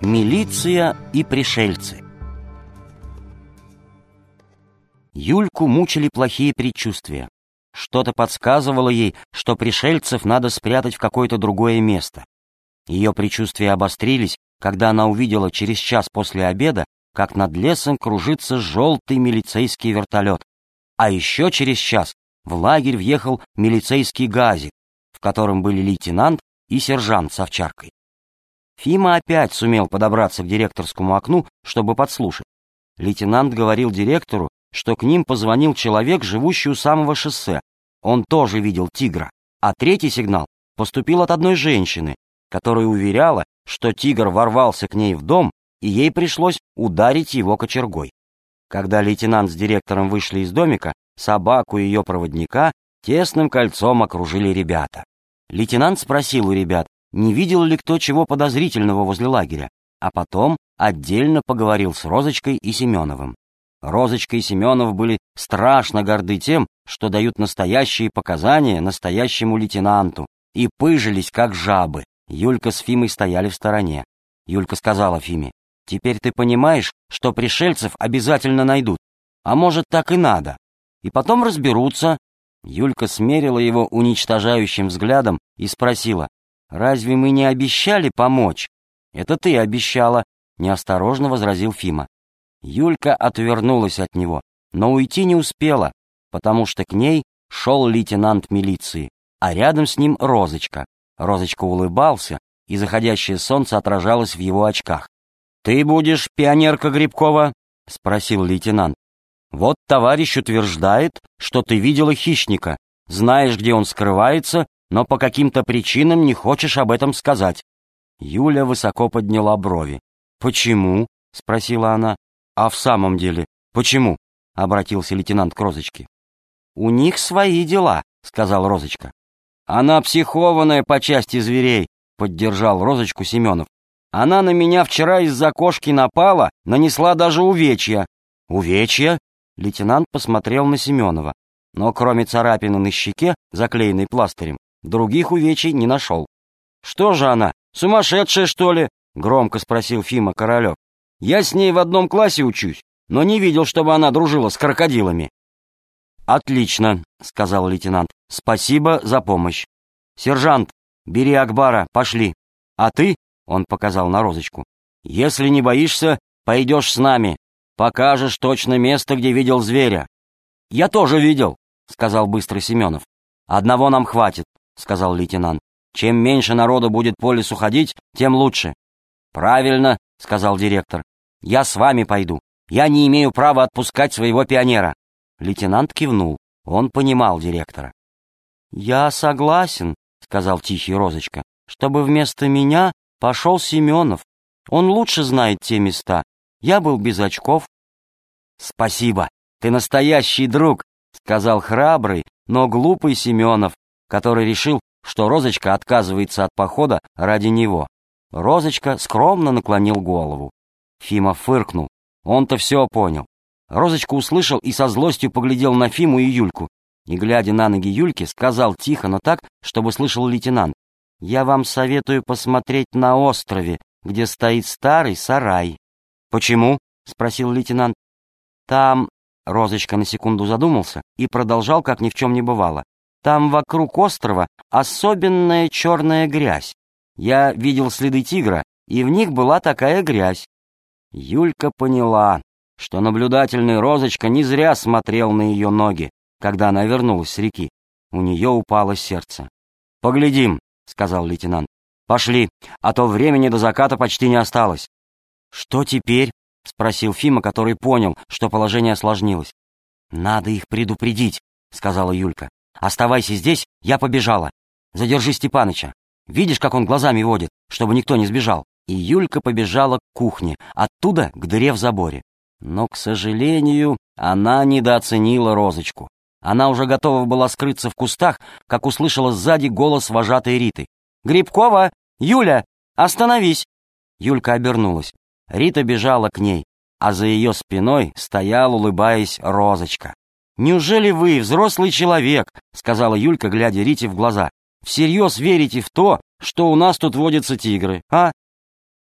Милиция и пришельцы. Юльку мучили плохие предчувствия. Что-то подсказывало ей, что пришельцев надо спрятать в какое-то другое место. Ее предчувствия обострились, когда она увидела через час после обеда, как над лесом кружится желтый милицейский вертолет. А еще через час в лагерь въехал милицейский газик, в котором были лейтенант и сержант с овчаркой. Фима опять сумел подобраться к директорскому окну, чтобы подслушать. Лейтенант говорил директору, что к ним позвонил человек, живущий у самого шоссе. Он тоже видел тигра. А третий сигнал поступил от одной женщины, которая уверяла, что тигр ворвался к ней в дом, и ей пришлось ударить его кочергой. Когда лейтенант с директором вышли из домика, собаку и ее проводника тесным кольцом окружили ребята. Лейтенант спросил у ребят, не видел ли кто чего подозрительного возле лагеря, а потом отдельно поговорил с Розочкой и Семеновым. Розочка и Семенов были страшно горды тем, что дают настоящие показания настоящему лейтенанту, и пыжились, как жабы. Юлька с Фимой стояли в стороне. Юлька сказала Фиме: «Теперь ты понимаешь, что пришельцев обязательно найдут. А может, так и надо. И потом разберутся». Юлька смерила его уничтожающим взглядом и спросила: «Разве мы не обещали помочь?» «Это ты обещала», — неосторожно возразил Фима. Юлька отвернулась от него, но уйти не успела, потому что к ней шел лейтенант милиции, а рядом с ним Розочка. Розочка улыбался, и заходящее солнце отражалось в его очках. «Ты будешь пионерка Грибкова?» — спросил лейтенант. «Вот товарищ утверждает, что ты видела хищника, знаешь, где он скрывается, но по каким-то причинам не хочешь об этом сказать». Юля высоко подняла брови. «Почему?» — спросила она. «А в самом деле, почему?» — обратился лейтенант к Розочке. «У них свои дела», — сказал Розочка. «Она психованная по части зверей», — поддержал Розочку Семенов. «Она на меня вчера из-за кошки напала, нанесла даже увечья». «Увечья?» — лейтенант посмотрел на Семенова, но кроме царапины на щеке, заклеенной пластырем, других увечий не нашел. «Что же она, сумасшедшая, что ли?» — громко спросил Фима Королев. «Я с ней в одном классе учусь, но не видел, чтобы она дружила с крокодилами». «Отлично», — сказал лейтенант. «Спасибо за помощь. Сержант, бери Акбара, пошли. А ты, — он показал на Розочку, — если не боишься, пойдешь с нами. Покажешь точно место, где видел зверя». «Я тоже видел», — сказал быстро Семенов. «Одного нам хватит», — сказал лейтенант. «Чем меньше народу будет по лесу ходить, тем лучше». «Правильно», — сказал директор. «Я с вами пойду. Я не имею права отпускать своего пионера». Лейтенант кивнул. Он понимал директора. «Я согласен», — сказал тихий Розочка, «чтобы вместо меня пошел Семенов. Он лучше знает те места. Я был без очков». «Спасибо, ты настоящий друг», — сказал храбрый, но глупый Семенов, который решил, что Розочка отказывается от похода ради него. Розочка скромно наклонил голову. Фима фыркнул. Он-то все понял. Розочка услышал и со злостью поглядел на Фиму и Юльку. И, глядя на ноги Юльки, сказал тихо, но так, чтобы слышал лейтенант: «Я вам советую посмотреть на острове, где стоит старый сарай». «Почему?» — спросил лейтенант. «Там...» — Розочка на секунду задумался и продолжал, как ни в чем не бывало. «Там вокруг острова особенная черная грязь. Я видел следы тигра, и в них была такая грязь». Юлька поняла, что наблюдательный Розочка не зря смотрел на ее ноги, когда она вернулась с реки. У нее упало сердце. «Поглядим», — сказал лейтенант. «Пошли, а то времени до заката почти не осталось». «Что теперь?» — спросил Фима, который понял, что положение осложнилось. «Надо их предупредить», — сказала Юлька. «Оставайся здесь, я побежала. Задержи Степаныча. Видишь, как он глазами водит, чтобы никто не сбежал?» И Юлька побежала к кухне, оттуда к дыре в заборе. Но, к сожалению, она недооценила Розочку. Она уже готова была скрыться в кустах, как услышала сзади голос вожатой Риты. «Грибкова! Юля! Остановись!» Юлька обернулась. Рита бежала к ней, а за ее спиной стоял, улыбаясь, Розочка. «Неужели вы, взрослый человек, — сказала Юлька, глядя Рите в глаза, — всерьез верите в то, что у нас тут водятся тигры, а?»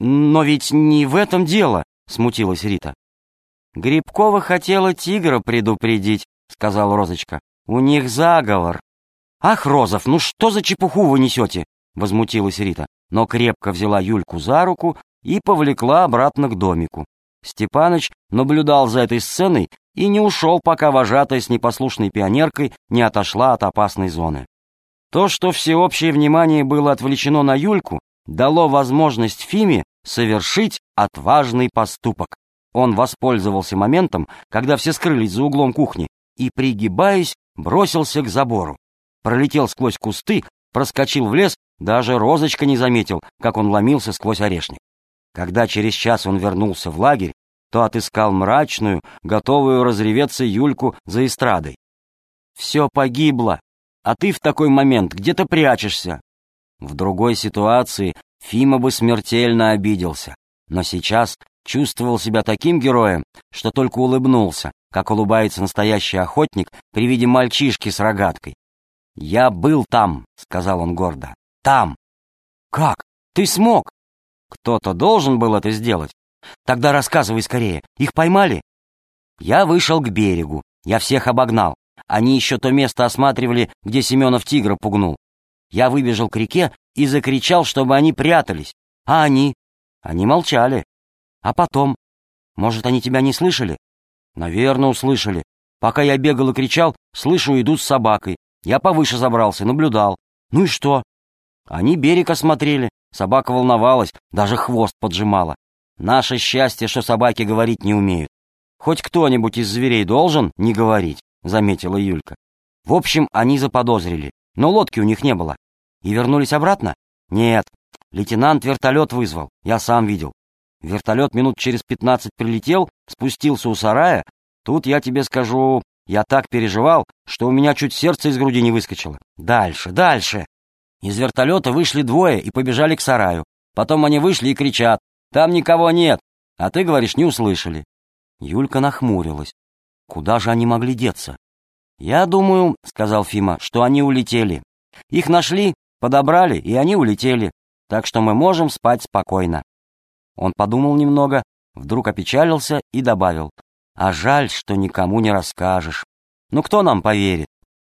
«Но ведь не в этом дело», — смутилась Рита. «Грибкова хотела тигра предупредить», — сказала Розочка. «У них заговор». «Ах, Розов, ну что за чепуху вы несете?» — возмутилась Рита, но крепко взяла Юльку за руку и повлекла обратно к домику. Степаныч наблюдал за этой сценой и не ушел, пока вожатая с непослушной пионеркой не отошла от опасной зоны. То, что всеобщее внимание было отвлечено на Юльку, дало возможность Фиме совершить отважный поступок. Он воспользовался моментом, когда все скрылись за углом кухни, и, пригибаясь, бросился к забору. Пролетел сквозь кусты, проскочил в лес, даже Розочка не заметил, как он ломился сквозь орешник. Когда через час он вернулся в лагерь, то отыскал мрачную, готовую разреветься Юльку за эстрадой. «Все погибло, а ты в такой момент где-то прячешься». В другой ситуации Фима бы смертельно обиделся, но сейчас чувствовал себя таким героем, что только улыбнулся, как улыбается настоящий охотник при виде мальчишки с рогаткой. «Я был там», — сказал он гордо. «Там». «Как? Ты смог?» «Кто-то должен был это сделать. Тогда рассказывай скорее. Их поймали?» «Я вышел к берегу. Я всех обогнал. Они еще то место осматривали, где Семенов тигра пугнул. Я выбежал к реке и закричал, чтобы они прятались. А они? Они молчали. А потом? Может, они тебя не слышали?» «Наверное, услышали. Пока я бегал и кричал, слышу, идут с собакой. Я повыше забрался, наблюдал. Ну и что?» «Они берег осмотрели. Собака волновалась, даже хвост поджимала. Наше счастье, что собаки говорить не умеют. Хоть кто-нибудь из зверей должен не говорить», — заметила Юлька. «В общем, они заподозрили, но лодки у них не было. И вернулись обратно? Нет. Лейтенант вертолет вызвал, я сам видел. Вертолет минут через 15 прилетел, спустился у сарая. Тут, я тебе скажу, я так переживал, что у меня чуть сердце из груди не выскочило. Дальше, дальше. Из вертолета вышли двое и побежали к сараю. Потом они вышли и кричат: «Там никого нет!» А ты говоришь, не услышали. Юлька нахмурилась. Куда же они могли деться? «Я думаю, — сказал Фима, — что они улетели. Их нашли, подобрали, и они улетели. Так что мы можем спать спокойно». Он подумал немного, вдруг опечалился и добавил: «А жаль, что никому не расскажешь. Ну кто нам поверит?»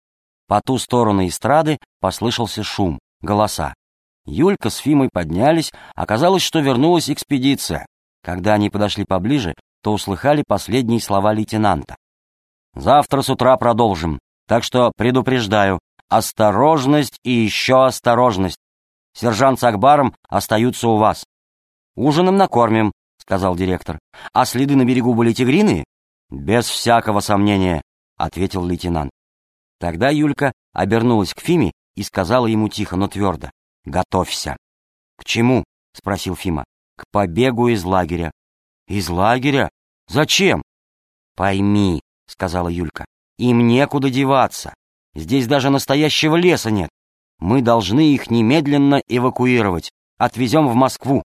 По ту сторону эстрады послышался шум, голоса. Юлька с Фимой поднялись, оказалось, что вернулась экспедиция. Когда они подошли поближе, то услыхали последние слова лейтенанта. «Завтра с утра продолжим, так что предупреждаю, осторожность и еще осторожность. Сержант с Акбаром остаются у вас». «Ужином накормим», — сказал директор. «А следы на берегу были тигриные?» «Без всякого сомнения», — ответил лейтенант. Тогда Юлька обернулась к Фиме и сказала ему тихо, но твердо: «Готовься». «К чему?» — спросил Фима. «К побегу из лагеря». «Из лагеря? Зачем?» «Пойми», — сказала Юлька, — «им некуда деваться. Здесь даже настоящего леса нет. Мы должны их немедленно эвакуировать. Отвезем в Москву».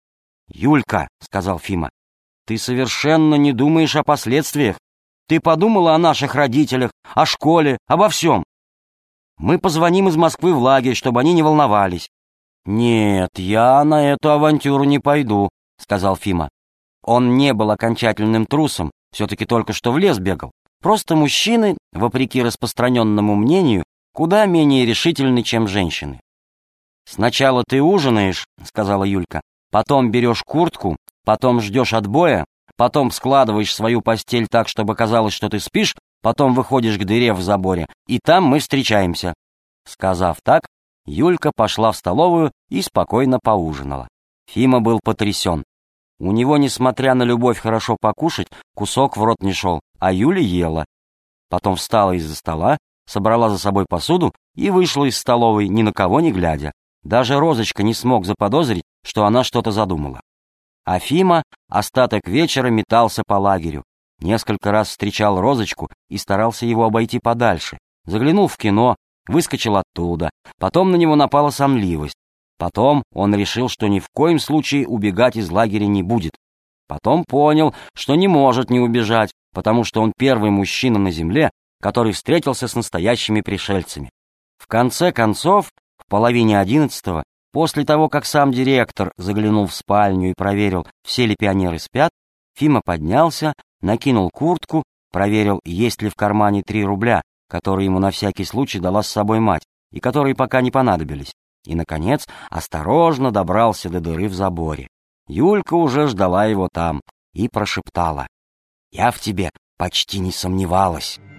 «Юлька», — сказал Фима, — «ты совершенно не думаешь о последствиях. Ты подумала о наших родителях, о школе, обо всем. Мы позвоним из Москвы в лагерь, чтобы они не волновались». «Нет, я на эту авантюру не пойду», — сказал Фима. Он не был окончательным трусом, все-таки только что в лес бегал. Просто мужчины, вопреки распространенному мнению, куда менее решительны, чем женщины. «Сначала ты ужинаешь», — сказала Юлька, — «потом берешь куртку, потом ждешь отбоя, потом складываешь свою постель так, чтобы казалось, что ты спишь, потом выходишь к дыре в заборе, и там мы встречаемся». Сказав так, Юлька пошла в столовую и спокойно поужинала. Фима был потрясен. У него, несмотря на любовь хорошо покушать, кусок в рот не шел, а Юля ела. Потом встала из-за стола, собрала за собой посуду и вышла из столовой, ни на кого не глядя. Даже Розочка не смог заподозрить, что она что-то задумала. А Фима остаток вечера метался по лагерю. Несколько раз встречал Розочку и старался его обойти подальше. Заглянул в кино, выскочил оттуда. Потом на него напала сонливость. Потом он решил, что ни в коем случае убегать из лагеря не будет. Потом понял, что не может не убежать, потому что он первый мужчина на земле, который встретился с настоящими пришельцами. В конце концов, в половине 11-го После того, как сам директор заглянул в спальню и проверил, все ли пионеры спят, Фима поднялся, накинул куртку, проверил, есть ли в кармане 3 рубля, которые ему на всякий случай дала с собой мать, и которые пока не понадобились, и, наконец, осторожно добрался до дыры в заборе. Юлька уже ждала его там и прошептала: «Я в тебе почти не сомневалась».